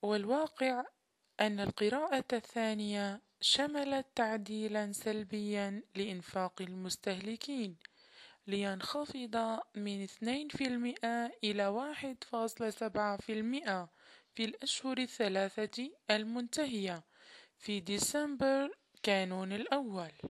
والواقع أن القراءة الثانية شملت تعديلا سلبيا لإنفاق المستهلكين لينخفض من 2% إلى 1.7% في الأشهر الثلاثة المنتهية في ديسمبر كانون الأول.